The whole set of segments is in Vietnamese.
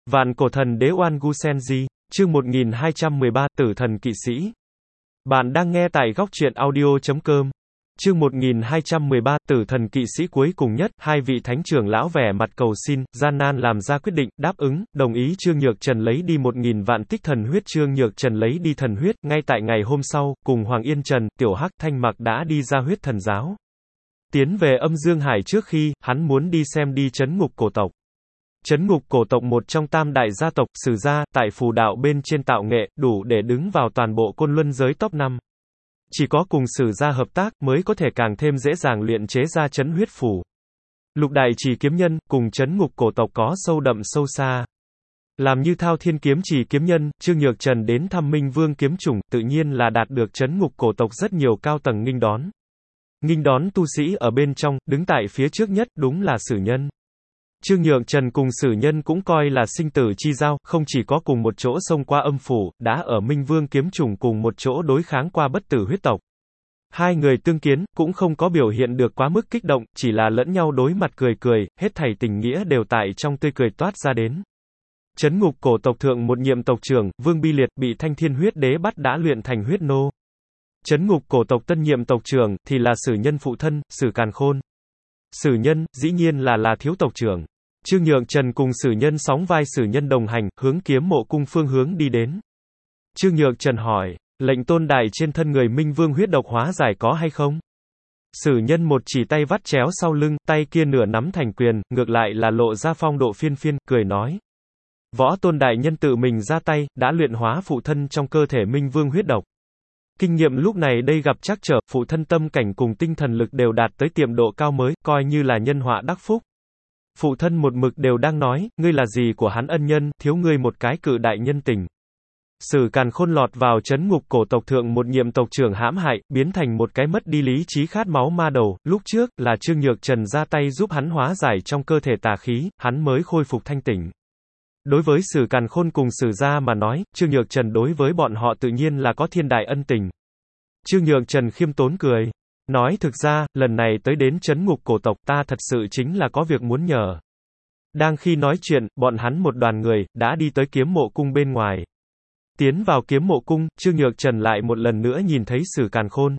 Vạn cổ thần đế Oan Gu Senji, chương 1213, Tử thần kỵ sĩ. Bạn đang nghe tại góc truyện audio.com. Chương 1213, Tử thần kỵ sĩ. Cuối cùng nhất, hai vị thánh trưởng lão vẻ mặt cầu xin, gian nan làm ra quyết định, đáp ứng, đồng ý Trương Nhược Trần lấy đi 1000 vạn tích thần huyết. Trương Nhược Trần lấy đi thần huyết, ngay tại ngày hôm sau, cùng Hoàng Yên Trần, Tiểu Hắc, Thanh Mặc đã đi ra huyết thần giáo. Tiến về Âm Dương Hải trước khi, hắn muốn đi xem đi trấn ngục cổ tộc. Trấn ngục cổ tộc một trong tam đại gia tộc, Sử gia, tại phù đạo bên trên tạo nghệ, đủ để đứng vào toàn bộ Côn Luân giới top 5. Chỉ có cùng Sử gia hợp tác, mới có thể càng thêm dễ dàng luyện chế ra trấn huyết phù. Lục đại chỉ kiếm nhân, cùng trấn ngục cổ tộc có sâu đậm sâu xa. Làm như Thao Thiên kiếm chỉ kiếm nhân, Trương Nhược Trần đến thăm Minh Vương kiếm chủng, tự nhiên là đạt được trấn ngục cổ tộc rất nhiều cao tầng nghênh đón. Nghênh đón tu sĩ ở bên trong, đứng tại phía trước nhất, đúng là Sử nhân. Trương Nhược Trần cùng Sử nhân cũng coi là sinh tử chi giao, không chỉ có cùng một chỗ xông qua âm phủ, đã ở Minh Vương kiếm chủng cùng một chỗ đối kháng qua bất tử huyết tộc. Hai người tương kiến, cũng không có biểu hiện được quá mức kích động, chỉ là lẫn nhau đối mặt cười cười, hết thảy tình nghĩa đều tại trong tươi cười toát ra đến. Trấn ngục cổ tộc thượng một nhiệm tộc trưởng, Vương Bi Liệt, bị Thanh Thiên huyết đế bắt đã luyện thành huyết nô. Trấn ngục cổ tộc tân nhiệm tộc trưởng, thì là Sử nhân phụ thân, Sử Càn Khôn. Sử nhân, dĩ nhiên là thiếu tộc trưởng. Trương Nhược Trần cùng Sử nhân sóng vai Sử nhân đồng hành, hướng Kiếm Mộ cung phương hướng đi đến. Trương Nhược Trần hỏi, lệnh tôn đài trên thân người Minh Vương huyết độc hóa giải có hay không? Sử nhân một chỉ tay vắt chéo sau lưng, tay kia nửa nắm thành quyền, ngược lại là lộ ra phong độ phiên phiên, cười nói. Võ tôn đại nhân tự mình ra tay, đã luyện hóa phụ thân trong cơ thể Minh Vương huyết độc. Kinh nghiệm lúc này đây gặp trắc trở, phụ thân tâm cảnh cùng tinh thần lực đều đạt tới tiệm độ cao mới, coi như là nhân họa đắc phúc. Phụ thân một mực đều đang nói, ngươi là gì của hắn ân nhân, thiếu ngươi một cái cự đại nhân tình. Sử Càn Khôn lọt vào trấn ngục cổ tộc thượng một nhiệm tộc trưởng hãm hại, biến thành một cái mất đi lý trí khát máu ma đầu, lúc trước, là Trương Nhược Trần ra tay giúp hắn hóa giải trong cơ thể tà khí, hắn mới khôi phục thanh tỉnh. Đối với Sử Càn Khôn cùng Sử gia mà nói, Trương Nhược Trần đối với bọn họ tự nhiên là có thiên đại ân tình. Trương Nhược Trần khiêm tốn cười. Nói thực ra, lần này tới đến trấn ngục cổ tộc ta thật sự chính là có việc muốn nhờ. Đang khi nói chuyện, bọn hắn một đoàn người, đã đi tới Kiếm Mộ cung bên ngoài. Tiến vào Kiếm Mộ cung, Trương Nhược Trần lại một lần nữa nhìn thấy Sử Càn Khôn.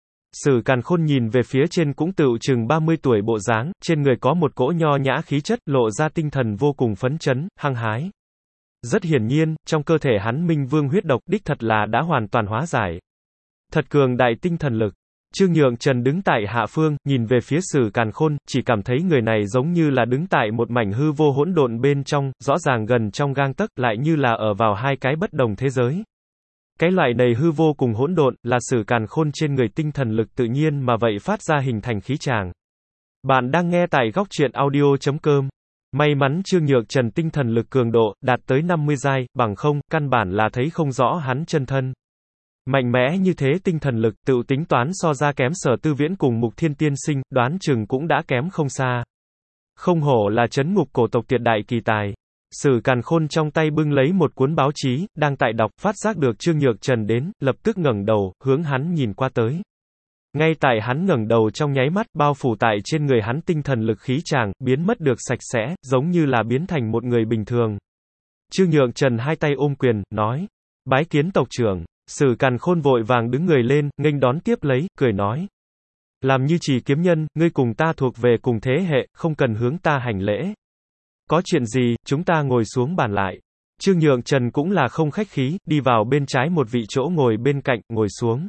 Sử Càn Khôn nhìn về phía trên cũng tựu chừng 30 tuổi bộ dáng, trên người có một cỗ nho nhã khí chất, lộ ra tinh thần vô cùng phấn chấn, hăng hái. Rất hiển nhiên, trong cơ thể hắn Minh Vương huyết độc, đích thật là đã hoàn toàn hóa giải. Thật cường đại tinh thần lực. Trương Nhược Trần đứng tại hạ phương, nhìn về phía Sử Càn Khôn, chỉ cảm thấy người này giống như là đứng tại một mảnh hư vô hỗn độn bên trong, rõ ràng gần trong gang tấc, lại như là ở vào hai cái bất đồng thế giới. Cái loại này hư vô cùng hỗn độn, là Sử Càn Khôn trên người tinh thần lực tự nhiên mà vậy phát ra hình thành khí tràng. Bạn đang nghe tại góc truyện audio.com. May mắn Trương Nhược Trần tinh thần lực cường độ, đạt tới 50 giai, bằng không, căn bản là thấy không rõ hắn chân thân. Mạnh mẽ như thế tinh thần lực, tự tính toán so ra kém Sở Tư Viễn cùng Mục Thiên tiên sinh, đoán chừng cũng đã kém không xa. Không hổ là trấn ngục cổ tộc tuyệt đại kỳ tài. Sử Càn Khôn trong tay bưng lấy một cuốn báo chí, đang tại đọc, phát giác được Trương Nhược Trần đến, lập tức ngẩng đầu, hướng hắn nhìn qua tới. Ngay tại hắn ngẩng đầu trong nháy mắt, bao phủ tại trên người hắn tinh thần lực khí tràng, biến mất được sạch sẽ, giống như là biến thành một người bình thường. Trương Nhược Trần hai tay ôm quyền, nói, bái kiến tộc trưởng. Sử Càn Khôn vội vàng đứng người lên, nghênh đón tiếp lấy, cười nói. Làm như chỉ kiếm nhân, ngươi cùng ta thuộc về cùng thế hệ, không cần hướng ta hành lễ. Có chuyện gì, chúng ta ngồi xuống bàn lại. Trương Nhược Trần cũng là không khách khí, đi vào bên trái một vị chỗ ngồi bên cạnh, ngồi xuống.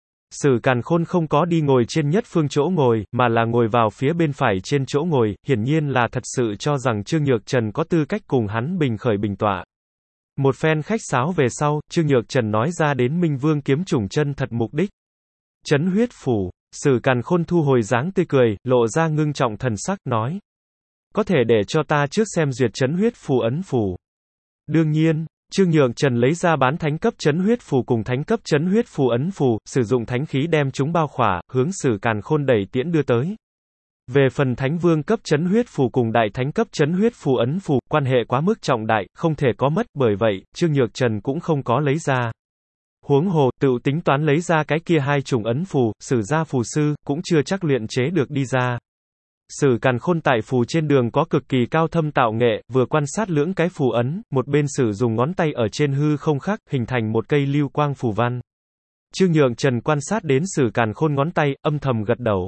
Sử Càn Khôn không có đi ngồi trên nhất phương chỗ ngồi, mà là ngồi vào phía bên phải trên chỗ ngồi, hiển nhiên là thật sự cho rằng Trương Nhược Trần có tư cách cùng hắn bình khởi bình tọa. Một phen khách sáo về sau, Trương Nhược Trần nói ra đến Minh Vương kiếm chủng chân thật mục đích. Trấn huyết phủ. Sử Càn Khôn thu hồi dáng tươi cười, lộ ra ngưng trọng thần sắc, nói. Có thể để cho ta trước xem duyệt trấn huyết phù ấn phù. Đương nhiên, Trương Nhược Trần lấy ra bán thánh cấp trấn huyết phù cùng thánh cấp trấn huyết phù ấn phù, sử dụng thánh khí đem chúng bao khỏa, hướng Sử Càn Khôn đẩy tiễn đưa tới. Về phần Thánh Vương cấp trấn huyết phù cùng Đại Thánh cấp trấn huyết phù ấn phù, quan hệ quá mức trọng đại, không thể có mất, bởi vậy, Trương Nhược Trần cũng không có lấy ra. Huống hồ, tự tính toán lấy ra cái kia hai chủng ấn phù, Sử gia phù sư, cũng chưa chắc luyện chế được đi ra. Sử Càn Khôn tại phù trên đường có cực kỳ cao thâm tạo nghệ, vừa quan sát lưỡng cái phù ấn, một bên sử dùng ngón tay ở trên hư không khắc, hình thành một cây lưu quang phù văn. Trương Nhượng Trần quan sát đến Sử Càn Khôn ngón tay, âm thầm gật đầu.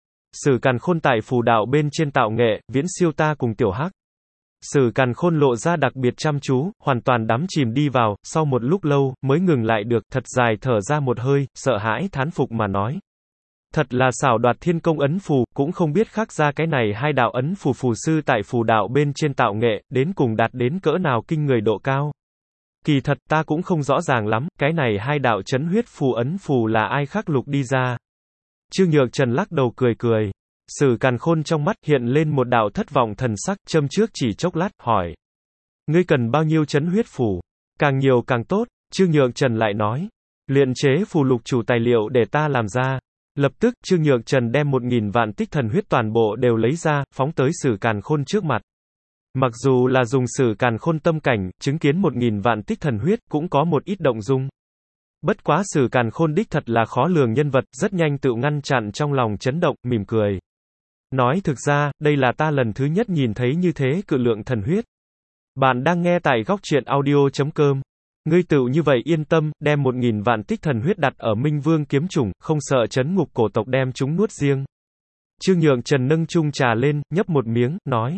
Sử Càn Khôn tại phù đạo bên trên tạo nghệ, viễn siêu ta cùng tiểu hắc. Sử Càn Khôn lộ ra đặc biệt chăm chú, hoàn toàn đắm chìm đi vào, sau một lúc lâu, mới ngừng lại được, thật dài thở ra một hơi, sợ hãi thán phục mà nói. Thật là xảo đoạt thiên công ấn phù, cũng không biết khắc ra cái này hai đạo ấn phù phù sư tại phù đạo bên trên tạo nghệ, đến cùng đạt đến cỡ nào kinh người độ cao. Kỳ thật ta cũng không rõ ràng lắm, cái này hai đạo chấn huyết phù ấn phù là ai khắc lục đi ra. Trương Nhược Trần lắc đầu cười cười. Sử Càn Khôn trong mắt hiện lên một đạo thất vọng thần sắc, châm trước chỉ chốc lát, hỏi. Ngươi cần bao nhiêu chấn huyết phù? Càng nhiều càng tốt, Trương Nhược Trần lại nói. Luyện chế phù lục chủ tài liệu để ta làm ra. Lập tức, Trương Nhược Trần đem 1000 vạn tích thần huyết toàn bộ đều lấy ra, phóng tới Sử Càn Khôn trước mặt. Mặc dù là dùng Sử Càn Khôn tâm cảnh, chứng kiến 1000 vạn tích thần huyết, cũng có một ít động dung. Bất quá Sử Càn Khôn đích thật là khó lường nhân vật, rất nhanh tự ngăn chặn trong lòng chấn động, mỉm cười. Nói thực ra, đây là ta lần thứ nhất nhìn thấy như thế cự lượng thần huyết. Bạn đang nghe tại góc truyện audio.com. Ngươi tự như vậy yên tâm, đem 1000 vạn tích thần huyết đặt ở Minh Vương kiếm chủng, không sợ chấn ngục cổ tộc đem chúng nuốt riêng. Trương Nhượng Trần nâng chung trà lên, nhấp một miếng, nói.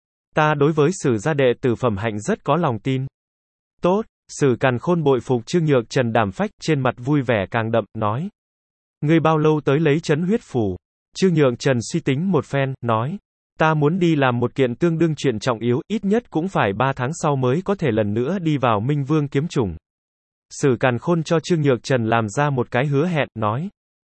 Ta đối với Sử gia đệ tử phẩm hạnh rất có lòng tin. Tốt, Sử Càn Khôn bội phục Trương Nhượng Trần đảm phách, trên mặt vui vẻ càng đậm, nói. Ngươi bao lâu tới lấy chấn huyết phù? Trương Nhượng Trần suy tính một phen, nói. Ta muốn đi làm một kiện tương đương chuyện trọng yếu, ít nhất cũng phải 3 tháng sau mới có thể lần nữa đi vào Minh Vương kiếm chủng. Sử Càn Khôn cho Trương Nhược Trần làm ra một cái hứa hẹn, nói.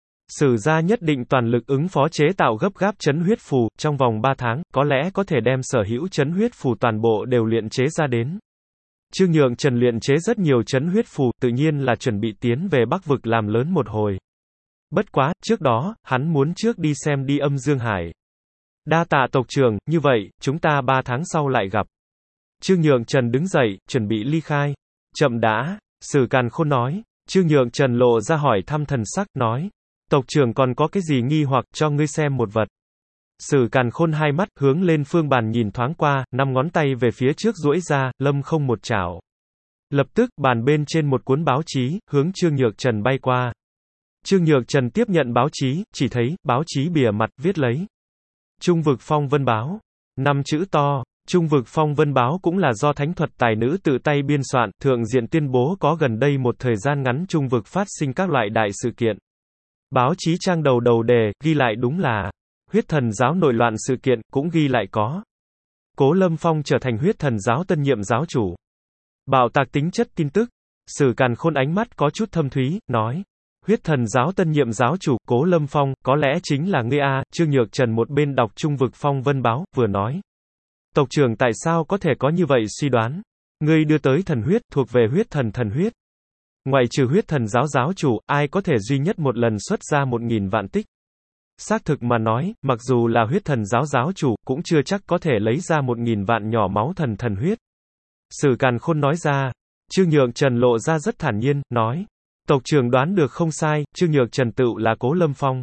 Sử gia nhất định toàn lực ứng phó chế tạo gấp gáp chấn huyết phù, trong vòng 3 tháng, có lẽ có thể đem sở hữu chấn huyết phù toàn bộ đều luyện chế ra đến. Trương Nhượng Trần luyện chế rất nhiều chấn huyết phù, tự nhiên là chuẩn bị tiến về Bắc vực làm lớn một hồi. Bất quá, trước đó, hắn muốn trước đi xem đi Âm Dương Hải. Đa tạ tộc trưởng, như vậy, chúng ta 3 tháng sau lại gặp. Trương Nhượng Trần đứng dậy, chuẩn bị ly khai. Chậm đã, Sử Càn Khôn nói. Trương Nhượng Trần lộ ra hỏi thăm thần sắc, nói. Tộc trưởng còn có cái gì nghi hoặc cho ngươi xem một vật. Sử Càn Khôn hai mắt hướng lên phương bàn nhìn thoáng qua, 5 ngón tay về phía trước duỗi ra, lâm không một chảo. Lập tức, bàn bên trên một cuốn báo chí, hướng Trương Nhược Trần bay qua. Trương Nhược Trần tiếp nhận báo chí, chỉ thấy, báo chí bìa mặt viết lấy. Trung vực phong vân báo. 5 chữ to. Trung vực phong vân báo cũng là do thánh thuật tài nữ tự tay biên soạn, thượng diện tuyên bố có gần đây một thời gian ngắn trung vực phát sinh các loại đại sự kiện. Báo chí trang đầu đề, ghi lại đúng là huyết thần giáo nội loạn sự kiện, cũng ghi lại có Cố Lâm Phong trở thành huyết thần giáo tân nhiệm giáo chủ. Bạo tạc tính chất tin tức. Sử Càn Khôn ánh mắt có chút thâm thúy, nói. Huyết thần giáo tân nhiệm giáo chủ, Cố Lâm Phong, có lẽ chính là ngươi a. Trương Nhược Trần một bên đọc Trung vực phong vân báo, vừa nói. Tộc trưởng tại sao có thể có như vậy suy đoán? Ngươi đưa tới thần huyết, thuộc về huyết thần thần huyết. Ngoại trừ huyết thần giáo giáo chủ, ai có thể duy nhất một lần xuất ra 1000 vạn tích? Xác thực mà nói, mặc dù là huyết thần giáo giáo chủ, cũng chưa chắc có thể lấy ra 1000 vạn nhỏ máu thần thần huyết. Sử Càn Khôn nói ra. Trương Nhượng Trần lộ ra rất thản nhiên, nói. Tộc trưởng đoán được không sai, Trương Nhược Trần tựu là Cố Lâm Phong.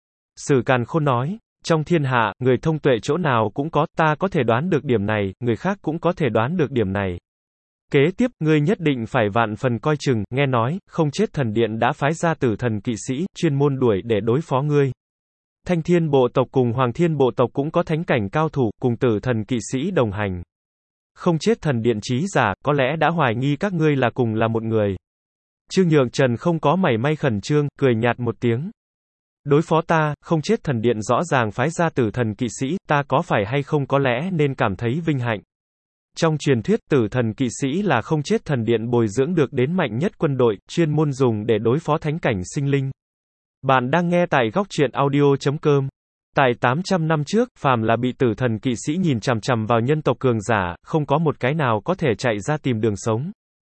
Sử Càn Khôn nói. Trong thiên hạ, người thông tuệ chỗ nào cũng có, ta có thể đoán được điểm này, người khác cũng có thể đoán được điểm này. Kế tiếp, ngươi nhất định phải vạn phần coi chừng, nghe nói, không chết thần điện đã phái ra tử thần kỵ sĩ, chuyên môn đuổi để đối phó ngươi. Thanh thiên bộ tộc cùng Hoàng thiên bộ tộc cũng có thánh cảnh cao thủ, cùng tử thần kỵ sĩ đồng hành. Không chết thần điện trí giả, có lẽ đã hoài nghi các ngươi là cùng là một người. Trương Nhượng Trần không có mảy may khẩn trương, cười nhạt một tiếng. Đối phó ta, không chết thần điện rõ ràng phái ra tử thần kỵ sĩ, ta có phải hay không có lẽ nên cảm thấy vinh hạnh. Trong truyền thuyết, tử thần kỵ sĩ là không chết thần điện bồi dưỡng được đến mạnh nhất quân đội, chuyên môn dùng để đối phó thánh cảnh sinh linh. Bạn đang nghe tại góc truyện audio.com. Tại 800 năm trước, phàm là bị tử thần kỵ sĩ nhìn chằm chằm vào nhân tộc cường giả, không có một cái nào có thể chạy ra tìm đường sống.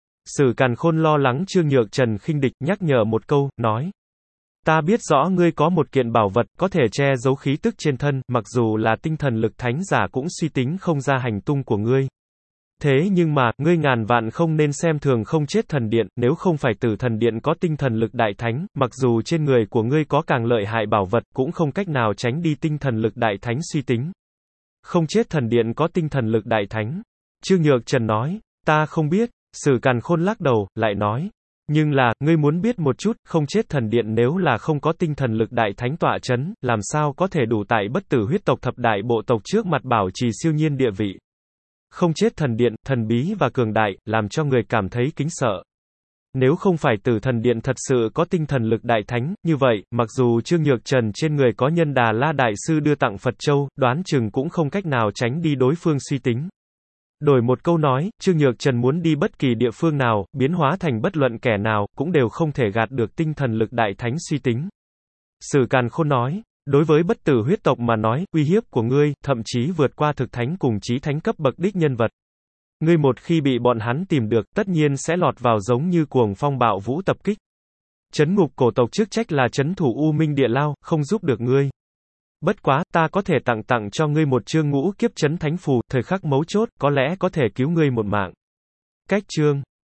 Sử Càn Khôn lo lắng Trương Nhược Trần khinh địch, nhắc nhở một câu, nói. Ta biết rõ ngươi có một kiện bảo vật, có thể che giấu khí tức trên thân, mặc dù là tinh thần lực thánh giả cũng suy tính không ra hành tung của ngươi. Thế nhưng mà, ngươi ngàn vạn không nên xem thường không chết thần điện, nếu không phải tử thần điện có tinh thần lực đại thánh, mặc dù trên người của ngươi có càng lợi hại bảo vật, cũng không cách nào tránh đi tinh thần lực đại thánh suy tính. Không chết thần điện có tinh thần lực đại thánh. Trương Nhược Trần nói, ta không biết. Sử Càn Khôn lắc đầu, lại nói. Nhưng là, ngươi muốn biết một chút, không chết thần điện nếu là không có tinh thần lực đại thánh tọa chấn, làm sao có thể đủ tại bất tử huyết tộc thập đại bộ tộc trước mặt bảo trì siêu nhiên địa vị. Không chết thần điện, thần bí và cường đại, làm cho người cảm thấy kính sợ. Nếu không phải tử thần điện thật sự có tinh thần lực đại thánh, như vậy, mặc dù Trương Nhược Trần trên người có Nhân Đà La Đại Sư đưa tặng Phật Châu, đoán chừng cũng không cách nào tránh đi đối phương suy tính. Đổi một câu nói, Trương Nhược Trần muốn đi bất kỳ địa phương nào, biến hóa thành bất luận kẻ nào, cũng đều không thể gạt được tinh thần lực đại thánh suy tính. Sử Càn Khôn nói, đối với bất tử huyết tộc mà nói, uy hiếp của ngươi, thậm chí vượt qua thực thánh cùng chí thánh cấp bậc đích nhân vật. Ngươi một khi bị bọn hắn tìm được, tất nhiên sẽ lọt vào giống như cuồng phong bạo vũ tập kích. Trấn ngục cổ tộc chức trách là trấn thủ U Minh Địa Lao, không giúp được ngươi. Bất quá, ta có thể tặng cho ngươi một chương ngũ kiếp trấn thánh phù, thời khắc mấu chốt, có lẽ có thể cứu ngươi một mạng. Cách chương